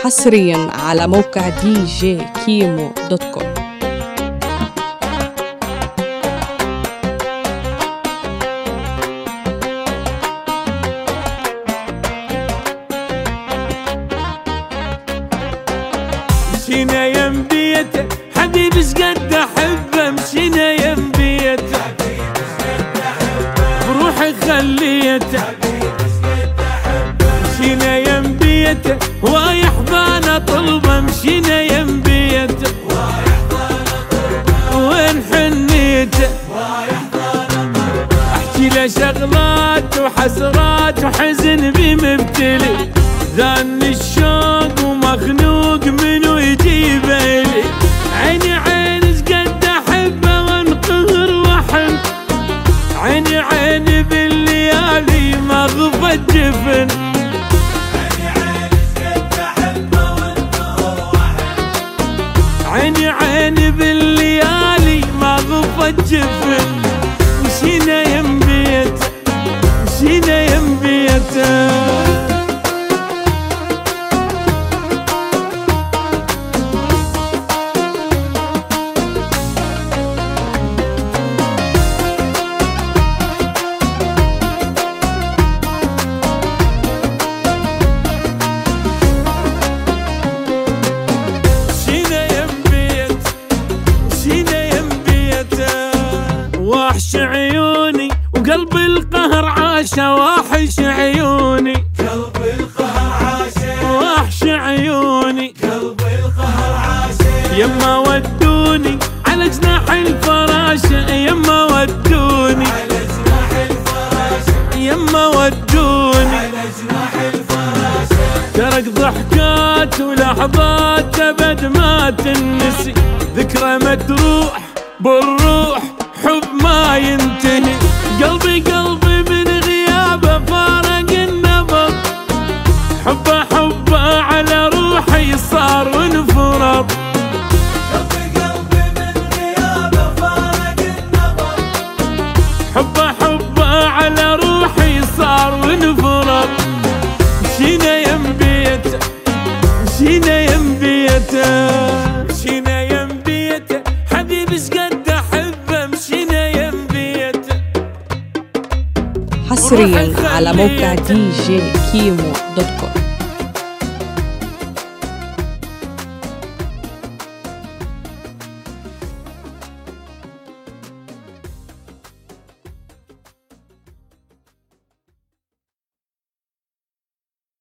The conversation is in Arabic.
حصريا على موقع djkimo.com. مشينا يم بيته حبيبي شقد احبه، مشينا يم بيته بروحي خليته، مشينا يم بيته وايح بانا طلبه، مشينا يم بيته وين حنيته، احكي له شغلات وحسرات وحزن بي مبتلي، ذاني الشوق ومخنوق منو يجيب لي، عيني عيني شقد احبه وانقهر واحن، عيني عيني بالليالي ما غفت جفن، عيني عيني بالليالي ما غفت جفن، مشينا يم بيته مشينا يم بيته. واحش عيوني وقلبي القهر عاشه، واحش عيوني قلبي القهر عاشه، واحش عيوني قلبي القهر عاشه، يما ودوني على جناح الفراشه، يما ودوني على جناح الفراشه، يما ودوني على جناح الفراشه، ترك ضحكات ولحظات ابد ما تنسي، ذكرى متروح بالروح حب ما ينتهي، قلبي من غيابه فارق النبض، حبه على روحي صار وانفرض، قلبي من غيابه فارق النبض، حبه على روحي صار وانفرض، مشينا يم بيته مشينا يم بيته مشينا يم بيته حبيبي شقد احبه، مشينا يم بيته. حصريا على موقع djkimo.com.